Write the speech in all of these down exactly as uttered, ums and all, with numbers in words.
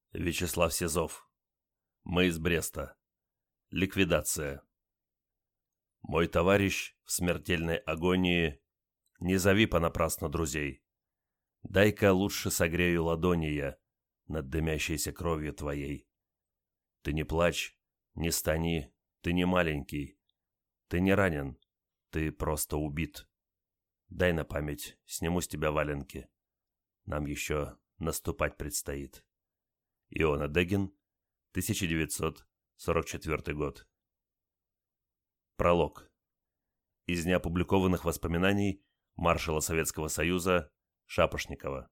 Вячеслав Сизов. Мы из Бреста. Ликвидация. Мой товарищ в смертельной агонии, не зови понапрасну друзей. Дай-ка лучше согрею ладони я над дымящейся кровью твоей. Ты не плачь, не стани, ты не маленький. Ты не ранен, ты просто убит. Дай на память, сниму с тебя валенки. Нам еще наступать предстоит. Иона Дегин, тысяча девятьсот сорок четвёртый год. Пролог. Из неопубликованных воспоминаний маршала Советского Союза Шапошникова.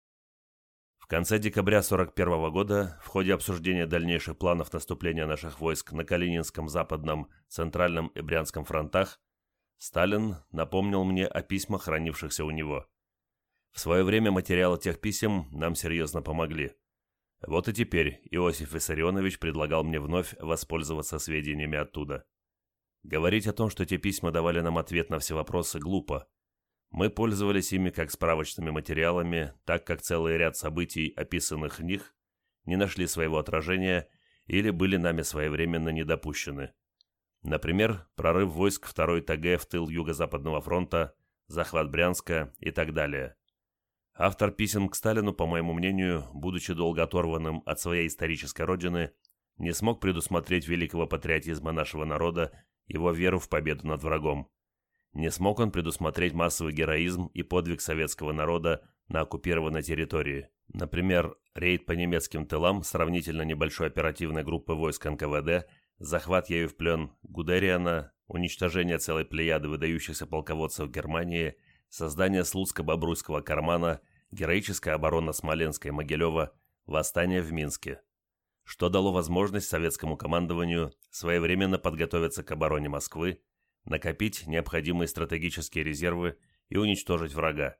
В конце декабря сорок первого года, в ходе обсуждения дальнейших планов наступления наших войск на Калининском, Западном, Центральном и Брянском фронтах, Сталин напомнил мне о письмах, хранившихся у него. В свое время материалы тех писем нам серьезно помогли. Вот и теперь Иосиф Виссарионович предлагал мне вновь воспользоваться сведениями оттуда. Говорить о том, что те письма давали нам ответ на все вопросы, глупо. Мы пользовались ими как справочными материалами, так как целый ряд событий, описанных в них, не нашли своего отражения или были нами своевременно недопущены. Например, прорыв войск второй ТГ в тыл Юго-Западного фронта, захват Брянска и так далее. Автор писем к Сталину, по моему мнению, будучи долго оторванным от своей исторической родины, не смог предусмотреть великого патриотизма нашего народа, его веру в победу над врагом. Не смог он предусмотреть массовый героизм и подвиг советского народа на оккупированной территории. Например, рейд по немецким тылам сравнительно небольшой оперативной группы войск эн ка вэ дэ, захват ею в плен Гудериана, уничтожение целой плеяды выдающихся полководцев Германии, создание Слуцко-Бобруйского кармана, героическая оборона Смоленска и Могилева, восстание в Минске, что дало возможность советскому командованию своевременно подготовиться к обороне Москвы, накопить необходимые стратегические резервы и уничтожить врага.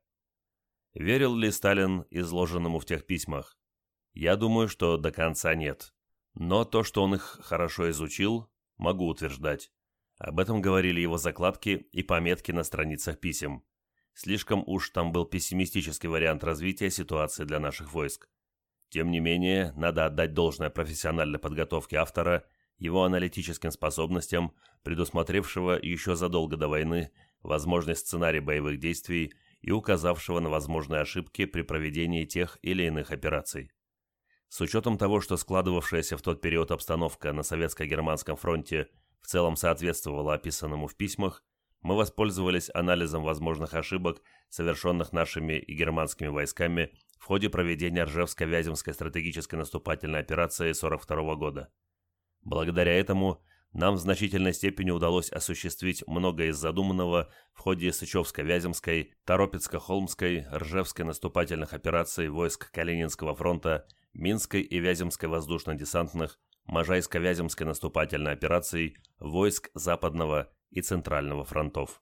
Верил ли Сталин изложенному в тех письмах? Я думаю, что до конца нет. Но то, что он их хорошо изучил, могу утверждать. Об этом говорили его закладки и пометки на страницах писем. Слишком уж там был пессимистический вариант развития ситуации для наших войск. Тем не менее, надо отдать должное профессиональной подготовке автора, его аналитическим способностям, предусмотревшего еще задолго до войны возможность сценария боевых действий и указавшего на возможные ошибки при проведении тех или иных операций. С учетом того, что складывавшаяся в тот период обстановка на Советско-Германском фронте в целом соответствовала описанному в письмах, мы воспользовались анализом возможных ошибок, совершенных нашими и германскими войсками в ходе проведения Ржевско-Вяземской стратегической наступательной операции сорок второго года. Благодаря этому нам в значительной степени удалось осуществить многое из задуманного в ходе Сычевско-Вяземской, Торопецко-Холмской, Ржевской наступательных операций войск Калининского фронта, Минской и Вяземской воздушно-десантных, Можайско-Вяземской наступательной операций войск Западного и Центрального фронтов.